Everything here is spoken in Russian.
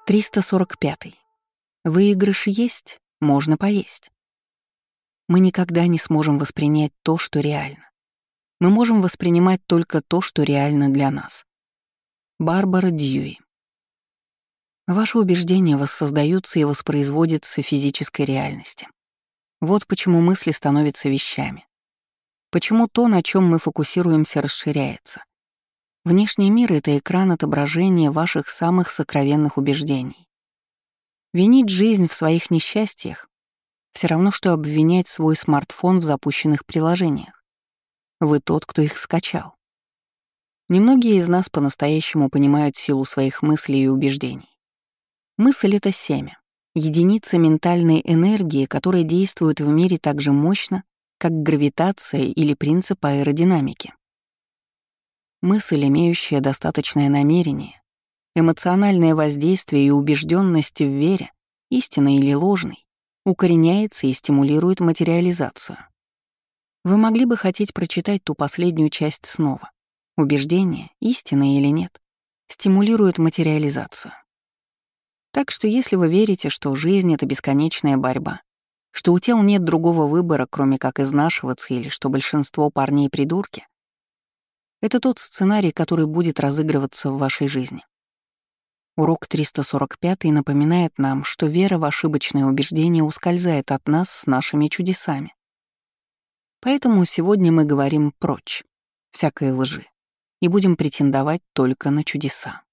345. Выигрыш есть, можно поесть. Мы никогда не сможем воспринять то, что реально. Мы можем воспринимать только то, что реально для нас. Барбара Дьюи. Ваши убеждения воссоздаются и воспроизводятся в физической реальности. Вот почему мысли становятся вещами. Почему то, на чем мы фокусируемся, расширяется. Внешний мир — это экран отображения ваших самых сокровенных убеждений. Винить жизнь в своих несчастьях — все равно, что обвинять свой смартфон в запущенных приложениях. Вы тот, кто их скачал. Немногие из нас по-настоящему понимают силу своих мыслей и убеждений. Мысль — это семя, единица ментальной энергии, которая действует в мире так же мощно, как гравитация или принцип аэродинамики. Мысль, имеющая достаточное намерение, эмоциональное воздействие и убежденность в вере, истинной или ложной, укореняется и стимулирует материализацию. Вы могли бы хотеть прочитать ту последнюю часть снова. Убеждение, истинное или нет, стимулирует материализацию. Так что если вы верите, что жизнь — это бесконечная борьба, что у тел нет другого выбора, кроме как изнашиваться, или что большинство парней — придурки, это тот сценарий, который будет разыгрываться в вашей жизни. Урок 345 напоминает нам, что вера в ошибочные убеждения ускользает от нас с нашими чудесами. Поэтому сегодня мы говорим прочь всякой лжи и будем претендовать только на чудеса.